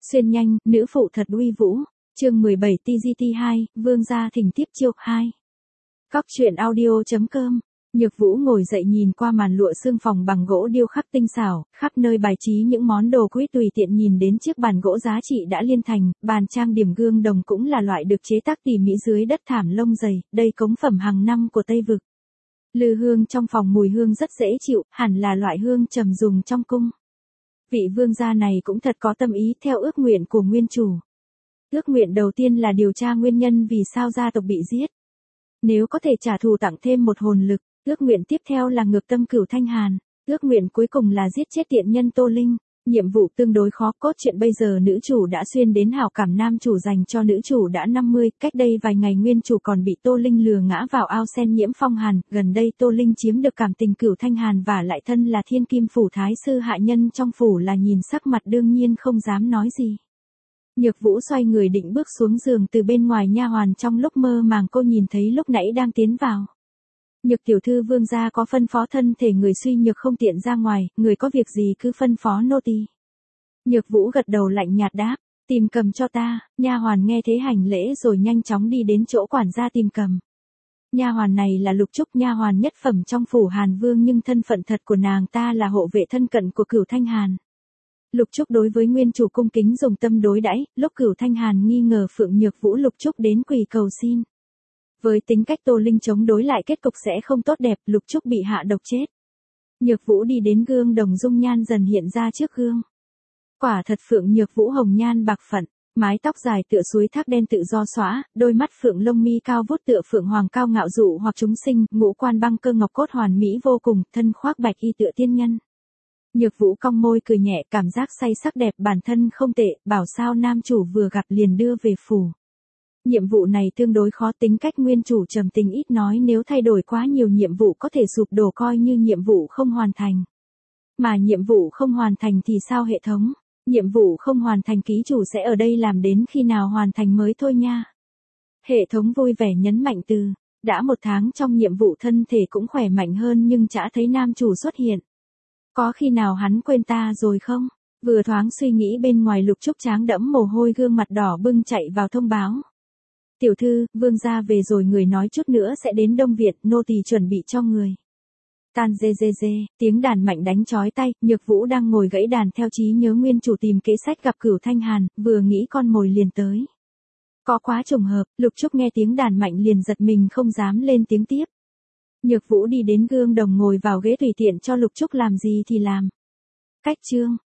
Xuyên nhanh, nữ phụ thật uy vũ. Chương 17 TGT2, Vương gia thỉnh tiếp chiêu 2. Cóc truyện audio.com. Nhược Vũ ngồi dậy nhìn qua màn lụa xương phòng bằng gỗ điêu khắc tinh xảo, khắp nơi bài trí những món đồ quý tùy tiện nhìn đến chiếc bàn gỗ giá trị đã liên thành, bàn trang điểm gương đồng cũng là loại được chế tác tỉ mỉ dưới đất thảm lông dày, đây cống phẩm hàng năm của Tây Vực. Lư hương trong phòng mùi hương rất dễ chịu, hẳn là loại hương trầm dùng trong cung. Vị vương gia này cũng thật có tâm ý theo ước nguyện của nguyên chủ. Ước nguyện đầu tiên là điều tra nguyên nhân vì sao gia tộc bị giết. Nếu có thể trả thù tặng thêm một hồn lực, ước nguyện tiếp theo là ngược tâm Cửu Thanh Hàn. Ước nguyện cuối cùng là giết chết tiện nhân Tô Linh. Nhiệm vụ tương đối khó, cốt truyện bây giờ nữ chủ đã xuyên đến hảo cảm nam chủ dành cho nữ chủ đã 50, cách đây vài ngày nguyên chủ còn bị Tô Linh lừa ngã vào ao sen nhiễm phong hàn, gần đây Tô Linh chiếm được cảm tình Cửu Thanh Hàn và lại thân là Thiên Kim phủ thái sư hạ nhân trong phủ là nhìn sắc mặt đương nhiên không dám nói gì. Nhược Vũ xoay người định bước xuống giường từ bên ngoài nha hoàn trong lúc mơ màng cô nhìn thấy lúc nãy đang tiến vào. Nhược tiểu thư vương gia có phân phó thân thể người suy nhược không tiện ra ngoài, người có việc gì cứ phân phó nô tỳ. Nhược Vũ gật đầu lạnh nhạt đáp, tìm cầm cho ta. Nha hoàn nghe thế hành lễ rồi nhanh chóng đi đến chỗ quản gia tìm cầm. Nha hoàn này là Lục Trúc, nha hoàn nhất phẩm trong phủ Hàn Vương nhưng thân phận thật của nàng ta là hộ vệ thân cận của Cửu Thanh Hàn. Lục Trúc đối với nguyên chủ cung kính dùng tâm đối đãi, lúc Cửu Thanh Hàn nghi ngờ Phượng Nhược Vũ Lục Trúc đến quỳ cầu xin. Với tính cách Tô Linh chống đối lại kết cục sẽ không tốt đẹp, Lục Trúc bị hạ độc chết. Nhược Vũ đi đến gương đồng dung nhan dần hiện ra trước gương. Quả thật Phượng Nhược Vũ hồng nhan bạc phận, mái tóc dài tựa suối thác đen tự do xõa, đôi mắt phượng lông mi cao vút tựa phượng hoàng cao ngạo dụ hoặc chúng sinh, ngũ quan băng cơ ngọc cốt hoàn mỹ vô cùng, thân khoác bạch y tựa tiên nhân. Nhược Vũ cong môi cười nhẹ, cảm giác say sắc đẹp bản thân không tệ, bảo sao nam chủ vừa gặp liền đưa về phủ. Nhiệm vụ này tương đối khó, tính cách nguyên chủ trầm tình ít nói, nếu thay đổi quá nhiều nhiệm vụ có thể sụp đổ coi như nhiệm vụ không hoàn thành. Mà nhiệm vụ không hoàn thành thì sao hệ thống? Nhiệm vụ không hoàn thành ký chủ sẽ ở đây làm đến khi nào hoàn thành mới thôi nha. Hệ thống vui vẻ nhấn mạnh từ, đã 1 tháng trong nhiệm vụ thân thể cũng khỏe mạnh hơn nhưng chả thấy nam chủ xuất hiện. Có khi nào hắn quên ta rồi không? Vừa thoáng suy nghĩ bên ngoài Lục Trúc tráng đẫm mồ hôi gương mặt đỏ bừng chạy vào thông báo. Tiểu thư, vương gia về rồi, người nói chút nữa sẽ đến Đông Việt, nô tỳ chuẩn bị cho người. Tan dê dê dê, tiếng đàn mạnh đánh chói tay, Nhược Vũ đang ngồi gãy đàn theo trí nhớ nguyên chủ tìm kế sách gặp Cửu Thanh Hàn, vừa nghĩ con mồi liền tới. Có quá trùng hợp, Lục Trúc nghe tiếng đàn mạnh liền giật mình không dám lên tiếng tiếp. Nhược Vũ đi đến gương đồng ngồi vào ghế tùy tiện cho Lục Trúc làm gì thì làm. Cách chương,